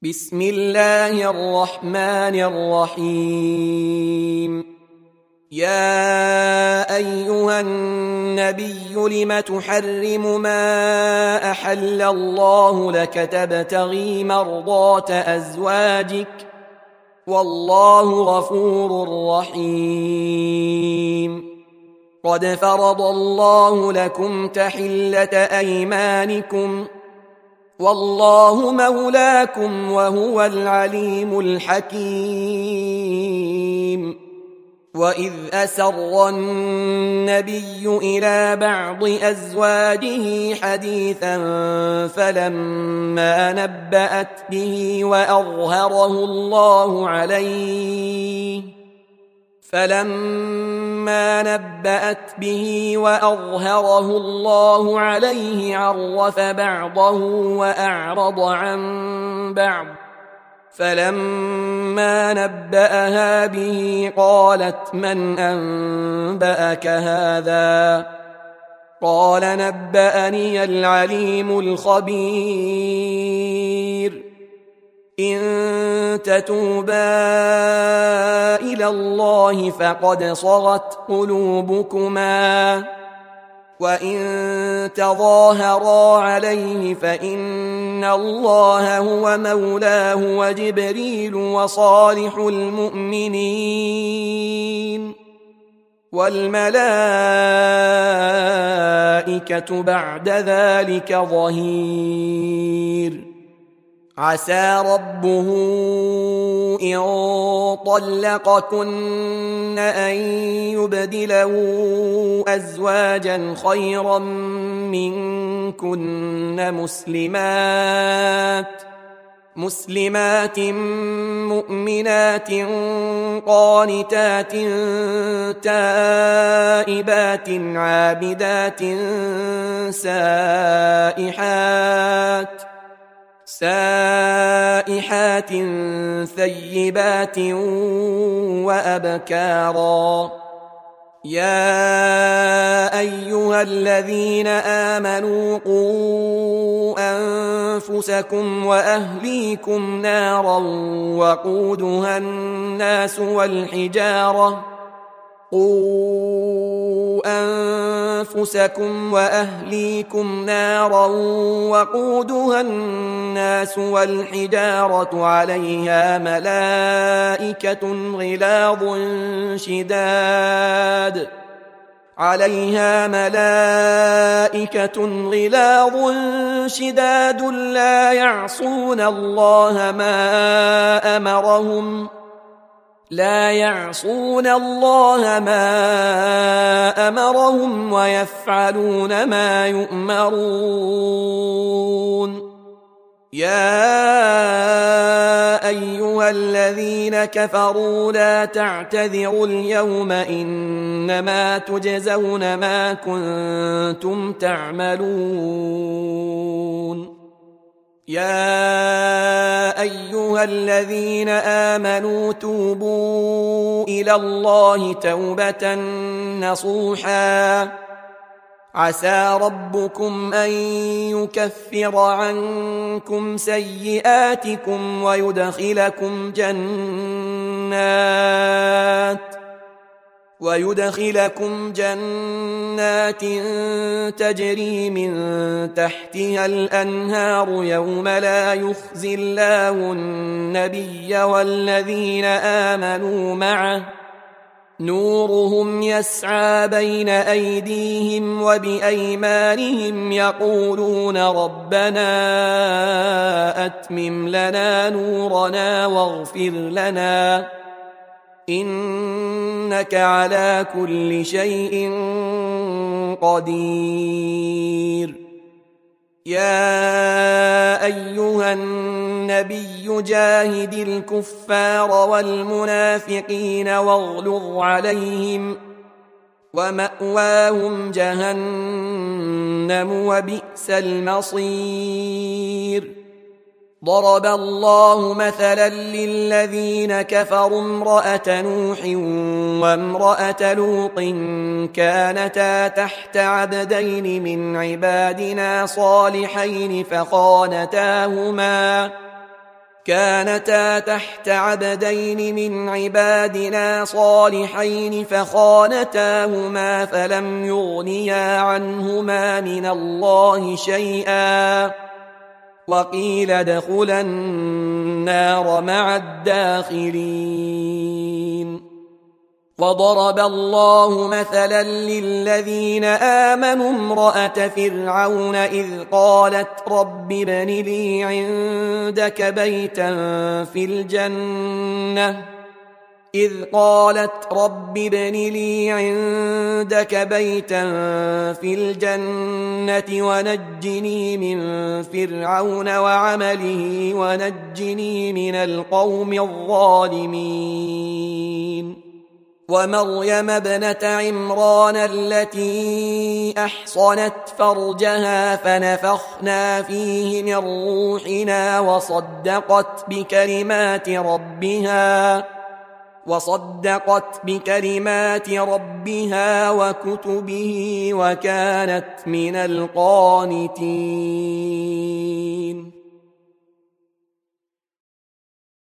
بسم الله الرحمن الرحيم. يا أيها النبي لم تحرم ما أحل الله لك تبتغي مرضات أزواجك والله غفور رحيم. قد فرض الله لكم تحلة أيمانكم والله مولاكم وهو العليم الحكيم. وإذ أسر النبي إلى بعض أزواجه حديثا فلما نبأت به وأظهره الله عليه عرف بعضه وأعرض عن بعض. فلما نبأها به قالت من أنبأك هذا؟ قال نبأني العليم الخبير. إن تتوبا إلى الله فقد صغت قلوبكما وإن تظاهرا عليه فإن الله هو مولاه وجبريل وصالح المؤمنين والملائكة بعد ذلك ظهير. عسى ربه إن طلقكن أن يبدله أزواجا خيرا منكن مسلمات مؤمنات قانتات تائبات عابدات سائحات ثيبات وأبكارا. يا أيها الذين آمنوا قوا أنفسكم وأهليكم نارا وقودها الناس والحجارة عليها ملائكة غلاظ شداد لا يعصون الله ما أمرهم ويفعلون ما يؤمرون. يا أيها الذين كفروا لا تعتذروا اليوم إنما تجزون ما كنتم تعملون. يا أيها الذين آمنوا توبوا إلى الله توبة نصوحا عسى ربكم أن يكفر عنكم سيئاتكم ويدخلكم جنات تجري من تحتها الأنهار يوم لا يخزي الله النبي والذين آمنوا معه نورهم يسعى بين أيديهم وبأيمانهم يقولون ربنا أتمم لنا نورنا واغفر لنا إنك على كل شيء قدير. يا أيها النبي جاهد الكفار والمنافقين واغلظ عليهم ومأواهم جهنم وبئس المصير. ضرب الله مثلا للذين كفروا امرأة نوح وامرأة لوط كانتا تحت عبدين من عبادنا صالحين كانتا تحت عبدين من عبادنا صالحين فخانتاهما فلم يغنيا عنهما من الله شيئا وقيل ادخلا النار مع الداخلين. وضرب الله مثلا للذين آمنوا امرأة فرعون إذ قالت رب ابن لي عندك بيتا في الجنة ونجني من فرعون وعمله ونجني من القوم الظالمين. ومريم ابنة عمران التي أحصنت فرجها فنفخنا فيه من روحنا وصدقت بكلمات ربها وكتبه وكانت من القانتين.